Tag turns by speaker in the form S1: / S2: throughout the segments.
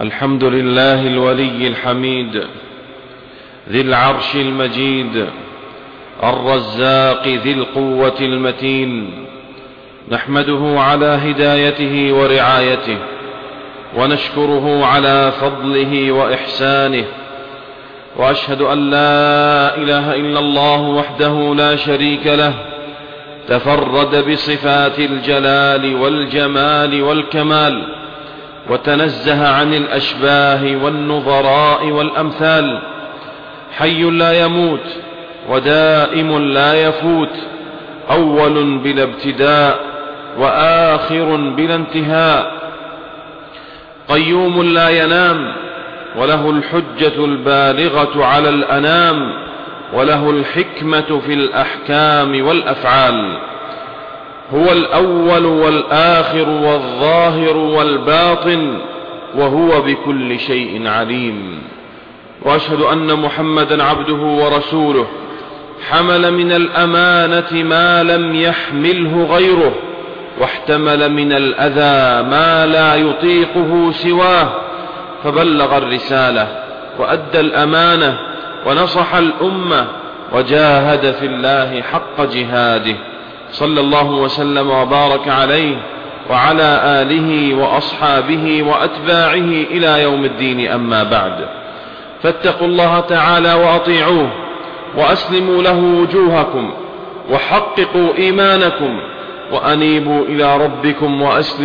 S1: الحمد لله الولي الحميد ذي العرش المجيد الرزاق ذي القوة المتين، نحمده على هدايته ورعايته، ونشكره على فضله وإحسانه، وأشهد أن لا إله إلا الله وحده لا شريك له، تفرد بصفات الجلال والجمال والكمال، وتنزه عن الأشباه والنظراء والأمثال، حي لا يموت ودائم لا يفوت، أول بلا ابتداء وآخر بلا انتهاء، قيوم لا ينام، وله الحجة البالغة على الأنام، وله الحكمة في الأحكام والأفعال، هو الأول والآخر والظاهر والباطن، وهو بكل شيء عليم. وأشهد أن محمدا عبده ورسوله، حمل من الأمانة ما لم يحمله غيره، واحتمل من الأذى ما لا يطيقه سواه، فبلغ الرسالة وأدى الأمانة ونصح الأمة، وجاهد في الله حق جهاده، صلى الله وسلم وبارك عليه وعلى آله وأصحابه وأتباعه إلى يوم الدين. أما بعد، فاتقوا الله تعالى وأطيعوه، وأسلموا له وجوهكم، وحققوا إيمانكم، وأنيبوا إلى ربكم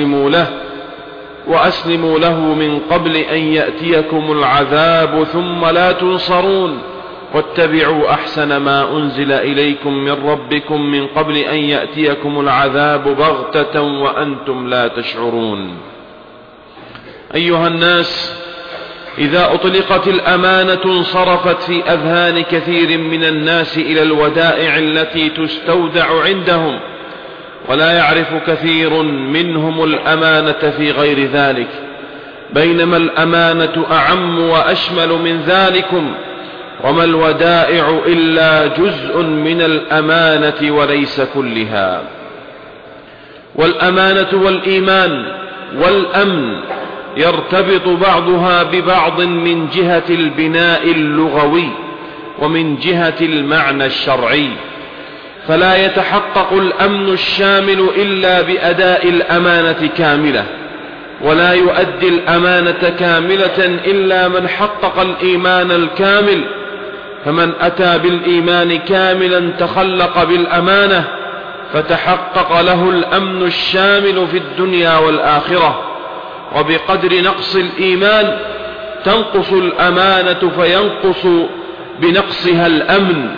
S1: وأسلموا له من قبل أن يأتيكم العذاب ثم لا تنصرون، واتبعوا أحسن ما أنزل إليكم من ربكم من قبل أن يأتيكم العذاب بغتة وأنتم لا تشعرون. أيها الناس، إذا أطلقت الأمانة انصرفت في أذهان كثير من الناس إلى الودائع التي تستودع عندهم، ولا يعرف كثير منهم الأمانة في غير ذلك، بينما الأمانة أعم وأشمل من ذلكم، وما الودائع إلا جزء من الأمانة وليس كلها. والأمانة والإيمان والأمن يرتبط بعضها ببعض من جهة البناء اللغوي ومن جهة المعنى الشرعي، فلا يتحقق الأمن الشامل إلا بأداء الأمانة كاملة، ولا يؤدي الأمانة كاملة إلا من حقق الإيمان الكامل، فمن أتى بالإيمان كاملا تخلق بالأمانة، فتحقق له الأمن الشامل في الدنيا والآخرة. وبقدر نقص الإيمان تنقص الأمانة، فينقص بنقصها الأمن.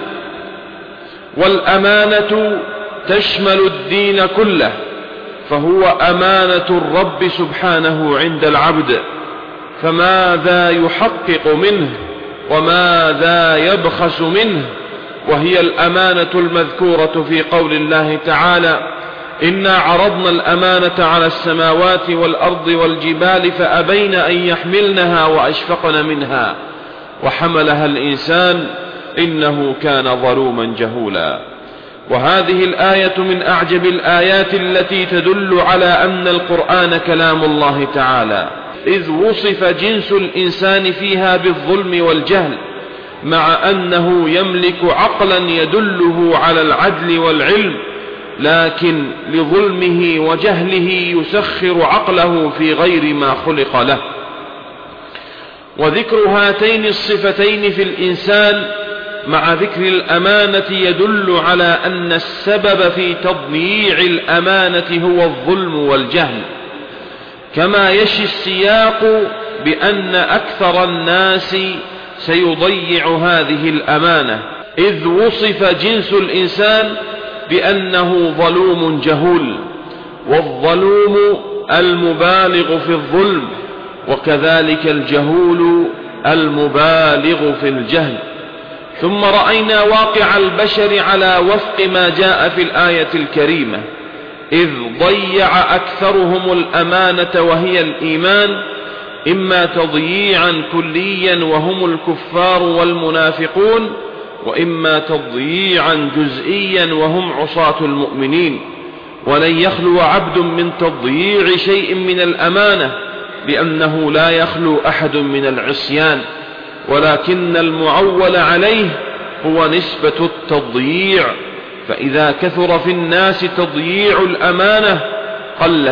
S1: والأمانة تشمل الدين كله، فهو أمانة الرب سبحانه عند العبد، فماذا يحقق منه وماذا يبخس منه؟ وهي الأمانة المذكورة في قول الله تعالى: إنا عرضنا الأمانة على السماوات والأرض والجبال فأبين أن يحملنها وأشفقن منها وحملها الإنسان إنه كان ظلوما جهولا. وهذه الآية من أعجب الآيات التي تدل على أن القرآن كلام الله تعالى، إذ وصف جنس الإنسان فيها بالظلم والجهل، مع أنه يملك عقلا يدله على العدل والعلم، لكن لظلمه وجهله يسخر عقله في غير ما خلق له. وذكر هاتين الصفتين في الإنسان مع ذكر الأمانة يدل على أن السبب في تضييع الأمانة هو الظلم والجهل، كما يشي السياق بأن أكثر الناس سيضيع هذه الأمانة، إذ وصف جنس الإنسان بأنه ظلوم جهول، والظلوم المبالغ في الظلم، وكذلك الجهول المبالغ في الجهل. ثم رأينا واقع البشر على وفق ما جاء في الآية الكريمة، إذ ضيع أكثرهم الأمانة وهي الإيمان، إما تضييعا كليا وهم الكفار والمنافقون، وإما تضييعا جزئيا وهم عصاة المؤمنين. ولن يخلو عبد من تضييع شيء من الأمانة، لأنه لا يخلو أحد من العصيان، ولكن المعول عليه هو نسبة التضييع، فإذا كثر في الناس تضييع الأمانة قل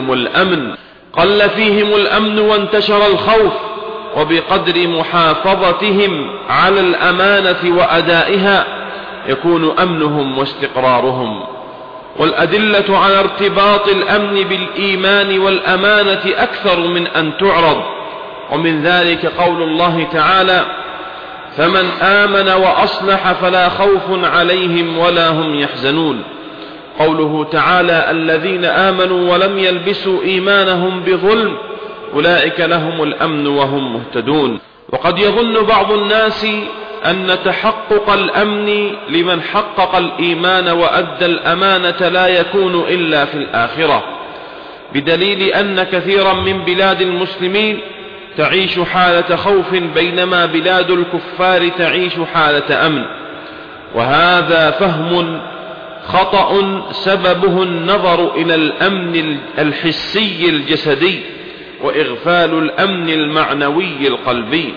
S1: فيهم الأمن وانتشر الخوف، وبقدر محافظتهم على الأمانة وأدائها يكون أمنهم واستقرارهم. والأدلة على ارتباط الأمن بالإيمان والأمانة أكثر من أن تعرض، ومن ذلك قول الله تعالى: فمن آمن وأصلح فلا خوف عليهم ولا هم يحزنون. قوله تعالى: الذين آمنوا ولم يلبسوا إيمانهم بظلم أولئك لهم الأمن وهم مهتدون. وقد يظن بعض الناس أن تحقق الأمن لمن حقق الإيمان وأدى الأمانة لا يكون إلا في الآخرة، بدليل أن كثيرا من بلاد المسلمين تعيش حالة خوف، بينما بلاد الكفار تعيش حالة أمن. وهذا فهم خطأ سببه النظر إلى الأمن الحسي الجسدي وإغفال الأمن المعنوي القلبي.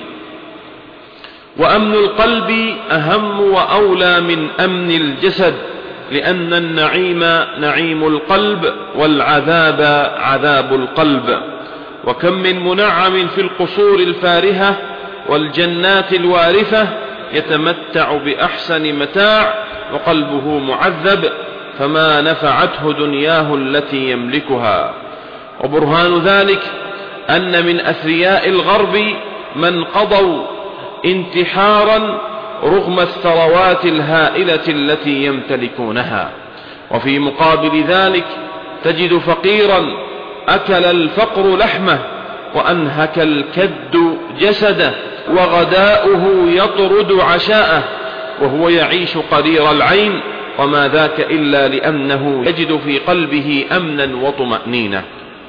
S1: وأمن القلب أهم وأولى من أمن الجسد، لأن النعيم نعيم القلب والعذاب عذاب القلب. وكم من منعم في القصور الفارهة والجنات الوارثة يتمتع بأحسن متاع وقلبه معذب، فما نفعته دنياه التي يملكها. وبرهان ذلك أن من أثرياء الغرب من قضوا انتحارا رغم الثروات الهائلة التي يمتلكونها، وفي مقابل ذلك تجد فقيرا أكل الفقر لحمه وأنهك الكد جسده، وغداؤه يطرد عشاءه، وهو يعيش قرير العين، وما ذاك إلا لأنه يجد في قلبه أمنا وطمأنينة.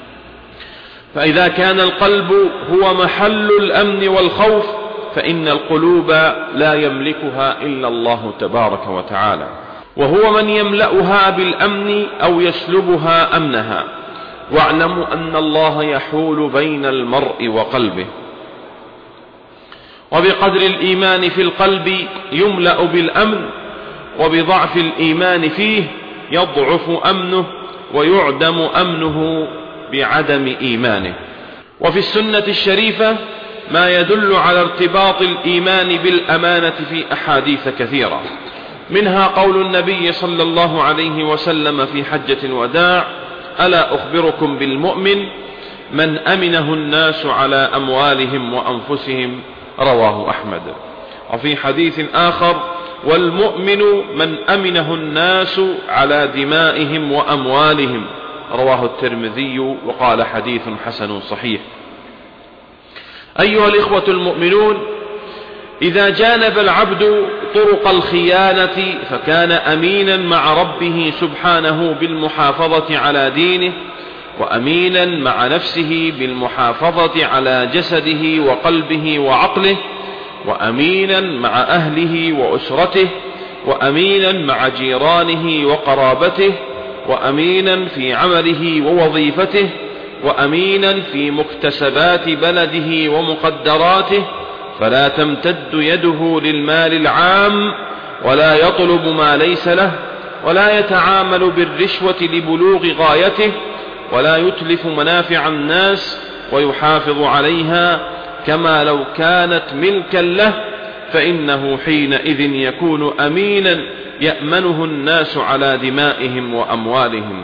S1: فإذا كان القلب هو محل الأمن والخوف فإن القلوب لا يملكها إلا الله تبارك وتعالى، وهو من يملأها بالأمن أو يسلبها أمنها. واعلموا أن الله يحول بين المرء وقلبه، وبقدر الإيمان في القلب يملأ بالأمن، وبضعف الإيمان فيه يضعف أمنه ويعدم أمنه بعدم إيمانه. وفي السنة الشريفة ما يدل على ارتباط الإيمان بالأمانة في أحاديث كثيرة، منها قول النبي صلى الله عليه وسلم في حجة الوداع: ألا أخبركم بالمؤمن من أمنه الناس على أموالهم وأنفسهم، رواه أحمد. وفي حديث آخر: والمؤمن من أمنه الناس على دمائهم وأموالهم، رواه الترمذي وقال حديث حسن صحيح. أيها الإخوة المؤمنون، إذا جانب العبد طرق الخيانة فكان أمينا مع ربه سبحانه بالمحافظة على دينه، وأمينا مع نفسه بالمحافظة على جسده وقلبه وعقله، وأمينا مع أهله وأسرته، وأمينا مع جيرانه وقرابته، وأمينا في عمله ووظيفته، وأمينا في مكتسبات بلده ومقدراته، فلا تمتد يده للمال العام، ولا يطلب ما ليس له، ولا يتعامل بالرشوة لبلوغ غايته، ولا يتلف منافع الناس ويحافظ عليها كما لو كانت ملكا له، فإنه حينئذ يكون أمينا يأمنه الناس على دمائهم وأموالهم.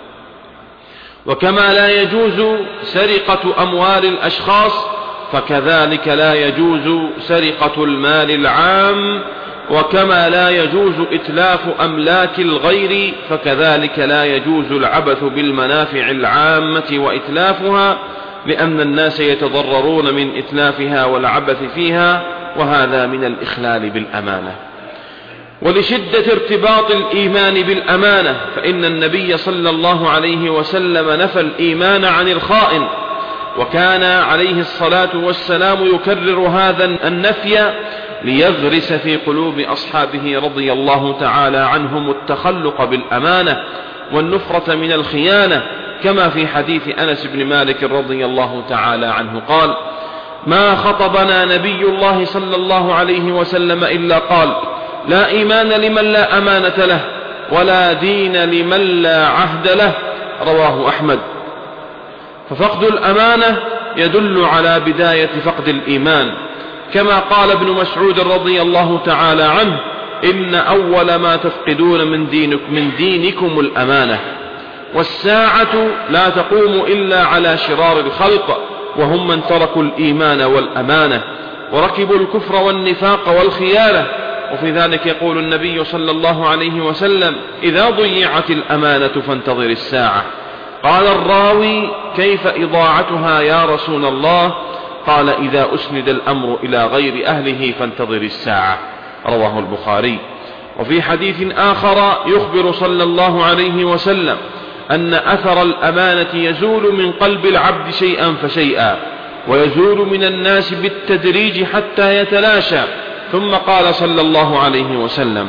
S1: وكما لا يجوز سرقة أموال الأشخاص فكذلك لا يجوز سرقة المال العام، وكما لا يجوز إتلاف أملاك الغير فكذلك لا يجوز العبث بالمنافع العامة وإتلافها، لأن الناس يتضررون من إتلافها والعبث فيها، وهذا من الإخلال بالأمانة. ولشدة ارتباط الإيمان بالأمانة فإن النبي صلى الله عليه وسلم نفى الإيمان عن الخائن، وكان عليه الصلاة والسلام يكرر هذا النفي ليغرس في قلوب أصحابه رضي الله تعالى عنهم التخلق بالأمانة والنفرة من الخيانة، كما في حديث أنس بن مالك رضي الله تعالى عنه قال: ما خطبنا نبي الله صلى الله عليه وسلم إلا قال: لا إيمان لمن لا أمانة له، ولا دين لمن لا عهد له. رواه أحمد. ففقد الأمانة يدل على بداية فقد الإيمان، كما قال ابن مسعود رضي الله تعالى عنه: إن أول ما تفقدون من دينكم الأمانة. والساعة لا تقوم إلا على شرار الخلق، وهم من تركوا الإيمان والأمانة وركبوا الكفر والنفاق والخيانة. وفي ذلك يقول النبي صلى الله عليه وسلم: إذا ضيعت الأمانة فانتظر الساعة. قال الراوي: كيف إضاعتها يا رسول الله؟ قال: إذا أسند الأمر إلى غير أهله فانتظر الساعة. رواه البخاري. وفي حديث آخر يخبر صلى الله عليه وسلم أن أثر الأمانة يزول من قلب العبد شيئا فشيئا، ويزول من الناس بالتدريج حتى يتلاشى. ثم قال صلى الله عليه وسلم: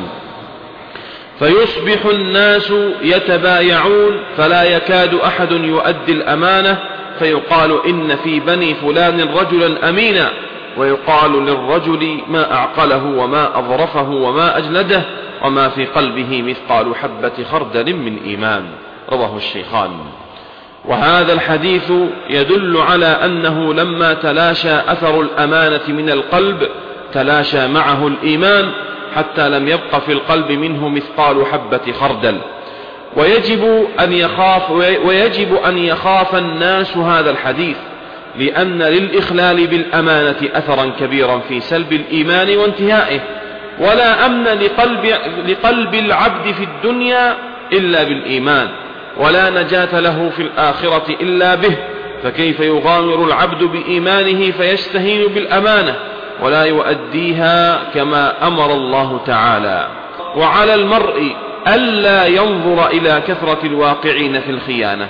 S1: فيصبح الناس يتبايعون فلا يكاد أحد يؤدي الأمانة، فيقال: إن في بني فلان رجلا أمينا، ويقال للرجل: ما أعقله وما أظرفه وما أجلده، وما في قلبه مثقال حبة خردل من إيمان. رواه الشيخان. وهذا الحديث يدل على أنه لما تلاشى أثر الأمانة من القلب تلاشى معه الإيمان، حتى لم يبق في القلب منه مثقال حبة خردل. ويجب أن يخاف الناس هذا الحديث، لأن للإخلال بالأمانة أثرا كبيرا في سلب الإيمان وانتهائه. ولا أمن لقلب العبد في الدنيا إلا بالإيمان، ولا نجاة له في الآخرة إلا به. فكيف يغامر العبد بإيمانه فيستهين بالأمانة ولا يؤديها كما أمر الله تعالى؟ وعلى المرء ألا ينظر إلى كثرة الواقعين في الخيانة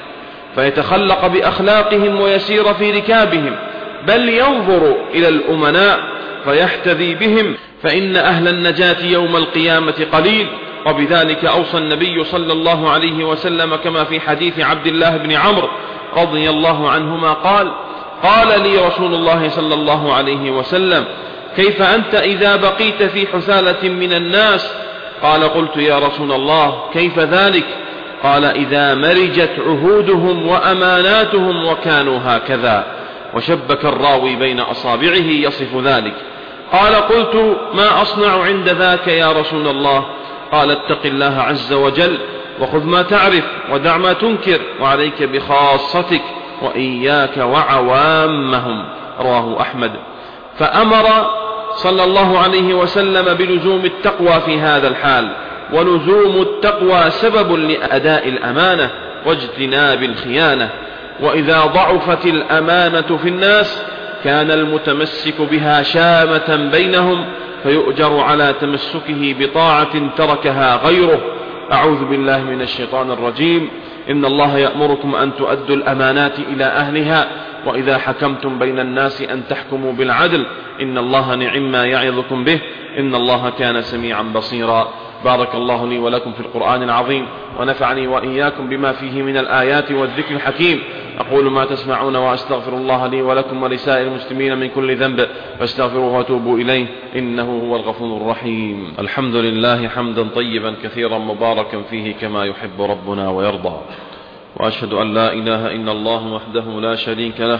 S1: فيتخلق بأخلاقهم ويسير في ركابهم، بل ينظر إلى الأمناء فيحتذي بهم، فإن أهل النجاة يوم القيامة قليل. وبذلك أوصى النبي صلى الله عليه وسلم كما في حديث عبد الله بن عمرو رضي الله عنهما قال: قال لي رسول الله صلى الله عليه وسلم: كيف أنت إذا بقيت في حثالة من الناس؟ قال: قلت يا رسول الله كيف ذلك؟ قال: إذا مرجت عهودهم وأماناتهم وكانوا هكذا. وشبك الراوي بين أصابعه يصف ذلك. قال: قلت ما أصنع عند ذاك يا رسول الله؟ قال: اتق الله عز وجل وخذ ما تعرف ودع ما تنكر، وعليك بخاصتك وإياك وعوامهم. رواه أحمد. فأمر صلى الله عليه وسلم بلزوم التقوى في هذا الحال، ولزوم التقوى سبب لأداء الأمانة واجتناب الخيانة. وإذا ضعفت الأمانة في الناس كان المتمسك بها شامة بينهم، فيؤجر على تمسكه بطاعة تركها غيره. أعوذ بالله من الشيطان الرجيم. إن الله يأمركم أن تؤدوا الأمانات إلى أهلها، وإذا حكمتم بين الناس أن تحكموا بالعدل، إن الله نعم ما يعظكم به، إن الله كان سميعا بصيرا. بارك الله لي ولكم في القرآن العظيم، ونفعني وإياكم بما فيه من الآيات والذكر الحكيم. أقول ما تسمعون وأستغفر الله لي ولكم ولسائر المسلمين من كل ذنب، فاستغفروه وتوبوا إليه إنه هو الغفور الرحيم. الحمد لله حمدا طيبا كثيرا مباركا فيه كما يحب ربنا ويرضى. وأشهد أن لا إله إلا الله وحده لا شريك له،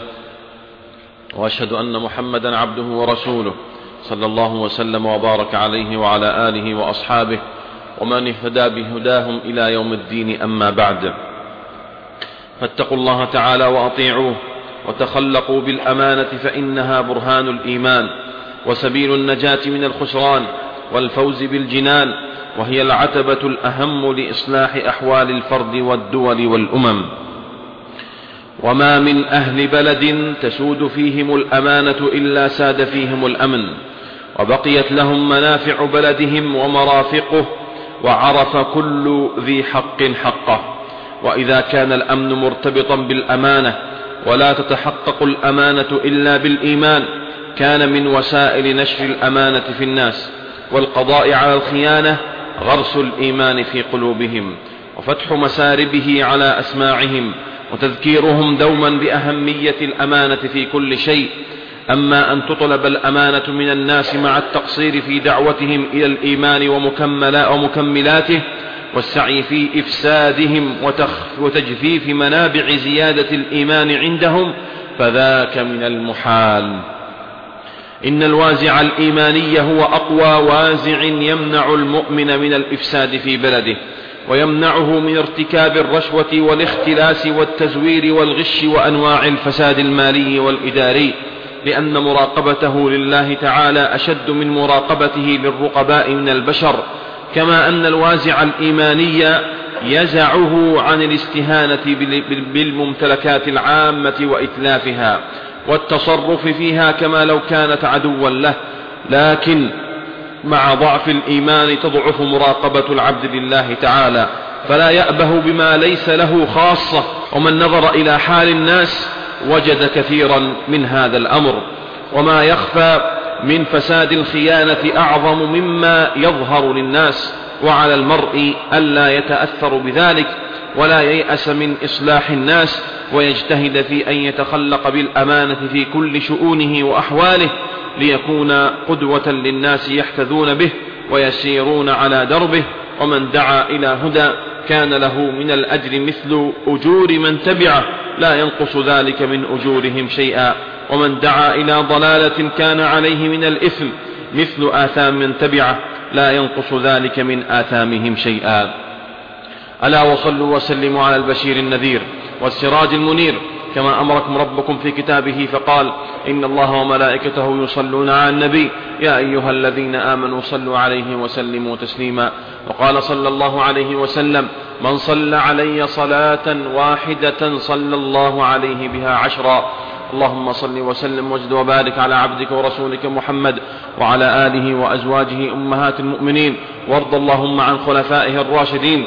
S1: وأشهد أن محمدا عبده ورسوله صلى الله وسلم وبارك عليه وعلى آله وأصحابه ومن اهتدى بهداهم إلى يوم الدين. أما بعد، فاتقوا الله تعالى وأطيعوه وتخلقوا بالأمانة، فإنها برهان الإيمان وسبيل النجاة من الخسران والفوز بالجنان، وهي العتبة الأهم لإصلاح أحوال الفرد والدول والأمم. وما من أهل بلد تسود فيهم الأمانة إلا ساد فيهم الأمن، وبقيت لهم منافع بلدهم ومرافقه، وعرف كل ذي حق حقه. وإذا كان الأمن مرتبطا بالأمانة ولا تتحقق الأمانة إلا بالإيمان، كان من وسائل نشر الأمانة في الناس والقضاء على الخيانة غرس الإيمان في قلوبهم، وفتح مساربه على أسماعهم، وتذكيرهم دوما بأهمية الأمانة في كل شيء. أما أن تطلب الأمانة من الناس مع التقصير في دعوتهم إلى الإيمان ومكملاته والسعي في إفسادهم وتجفيف منابع زيادة الإيمان عندهم، فذاك من المحال. إن الوازع الإيماني هو أقوى وازع يمنع المؤمن من الإفساد في بلده، ويمنعه من ارتكاب الرشوة والاختلاس والتزوير والغش وأنواع الفساد المالي والإداري، لأن مراقبته لله تعالى أشد من مراقبته للرقباء من البشر. كما أن الوازع الإيماني يزعه عن الاستهانة بالممتلكات العامة وإتلافها والتصرف فيها كما لو كانت عدوا له. لكن مع ضعف الإيمان تضعف مراقبة العبد لله تعالى، فلا يأبه بما ليس له خاصة. ومن نظر إلى حال الناس وجد كثيرا من هذا الأمر. وما يخفى من فساد الخيانة أعظم مما يظهر للناس، وعلى المرء ألا يتأثر بذلك ولا ييأس من إصلاح الناس، ويجتهد في أن يتخلق بالأمانة في كل شؤونه وأحواله، ليكون قدوة للناس يحتذون به ويسيرون على دربه. ومن دعا إلى هدى كان له من الأجر مثل أجور من تبعه لا ينقص ذلك من أجورهم شيئا، ومن دعا إلى ضلالة كان عليه من الإثم مثل آثام من تبعه لا ينقص ذلك من آثامهم شيئا. ألا وصلوا وسلموا على البشير النذير والسراج المنير، كما أمركم ربكم في كتابه فقال: إن الله وملائكته يصلون على النبي يا أيها الذين آمنوا صلوا عليه وسلموا تسليما. وقال صلى الله عليه وسلم: من صلى علي صلاة واحدة صلى الله عليه بها 10. اللهم صل وسلم وزد وبارك على عبدك ورسولك محمد وعلى آله وأزواجه أمهات المؤمنين، وارض اللهم عن خلفائه الراشدين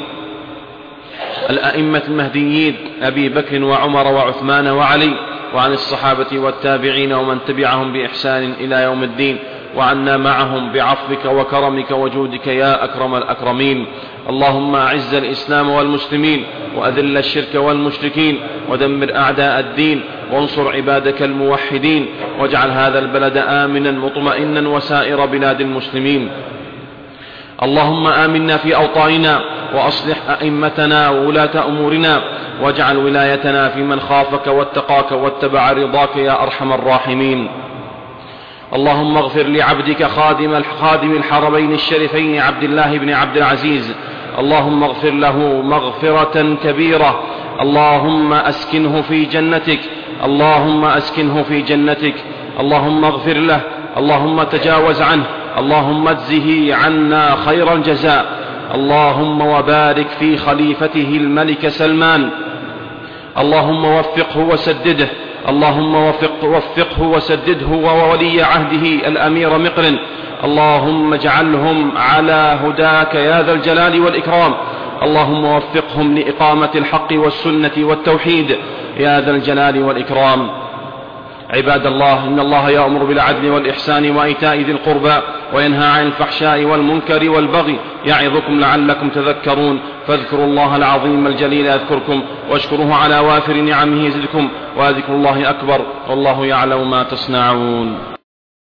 S1: الأئمة المهديين أبي بكر وعمر وعثمان وعلي، وعن الصحابة والتابعين ومن تبعهم بإحسان إلى يوم الدين، وعنا معهم بعفوك وكرمك وجودك يا أكرم الأكرمين. اللهم أعز الإسلام والمسلمين وأذل الشرك والمشركين ودمر أعداء الدين وانصر عبادك الموحدين، واجعل هذا البلد آمنا مطمئنا وسائر بلاد المسلمين. اللهم آمنا في أوطاننا وأصلح أئمتنا وولاة أمورنا، واجعل ولايتنا في من خافك واتقاك واتبع رضاك يا أرحم الراحمين. اللهم اغفر لعبدك خادم الحرمين الشريفين عبد الله بن عبد العزيز، اللهم اغفر له مغفرة كبيرة، اللهم أسكنه في جنتك، اللهم أسكنه في جنتك، اللهم اغفر له، اللهم تجاوز عنه، اللهم اجزه عنا خير الجزاء. اللهم وبارك في خليفته الملك سلمان، اللهم وفقه وسدده، اللهم وفقه وسدده وولي عهده الأمير مقرن، اللهم اجعلهم على هداك يا ذا الجلال والإكرام، اللهم وفقهم لإقامة الحق والسنة والتوحيد يا ذا الجلال والإكرام. عباد الله، إن الله يأمر بالعدل والإحسان وإيتاء ذي القربى وينهى عن الفحشاء والمنكر والبغي يعظكم لعلكم تذكرون. فاذكروا الله العظيم الجليل يذكركم، واشكروه على وافر نعمه يزدكم، وذكر الله أكبر، والله يعلم ما تصنعون.